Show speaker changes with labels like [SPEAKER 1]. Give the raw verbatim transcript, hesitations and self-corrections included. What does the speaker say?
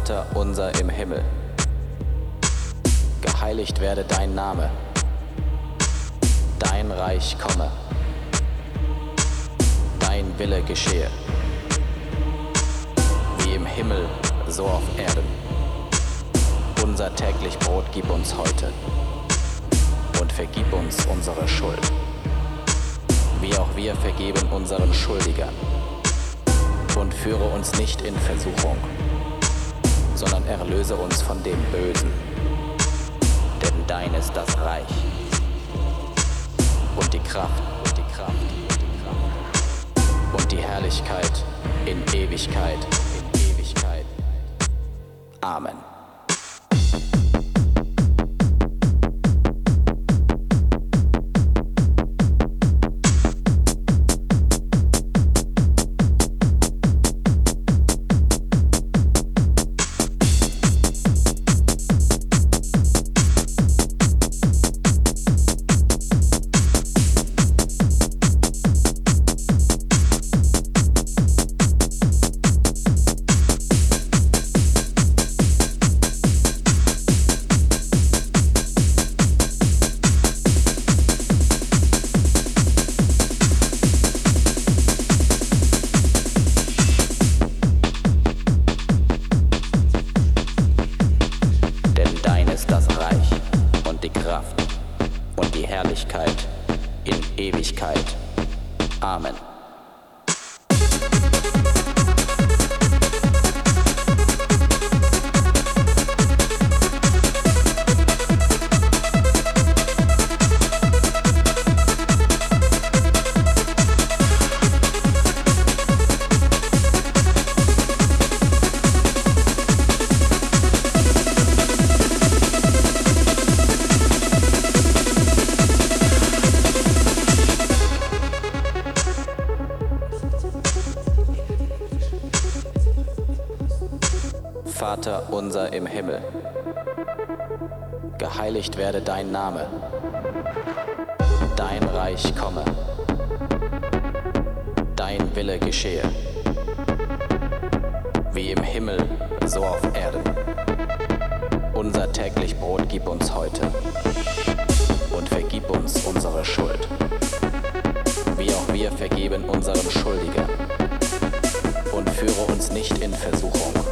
[SPEAKER 1] Vater unser im Himmel, geheiligt werde dein Name, dein Reich komme, dein Wille geschehe, wie im Himmel, so auf Erden. Unser täglich Brot gib uns heute und vergib uns unsere Schuld, wie auch wir vergeben unseren Schuldigern. Und führe uns nicht in Versuchung, sondern erlöse uns von dem Bösen. Denn dein ist das Reich und die Kraft und die Kraft und die Kraft und die Herrlichkeit in Ewigkeit, in Ewigkeit. Amen. Und die Herrlichkeit in Ewigkeit. Amen. Vater unser im Himmel, geheiligt werde dein Name, dein Reich komme, dein Wille geschehe, wie im Himmel, so auf Erden. Unser täglich Brot gib uns heute und vergib uns unsere Schuld, wie auch wir vergeben unseren Schuldigern. Und führe uns nicht in Versuchung,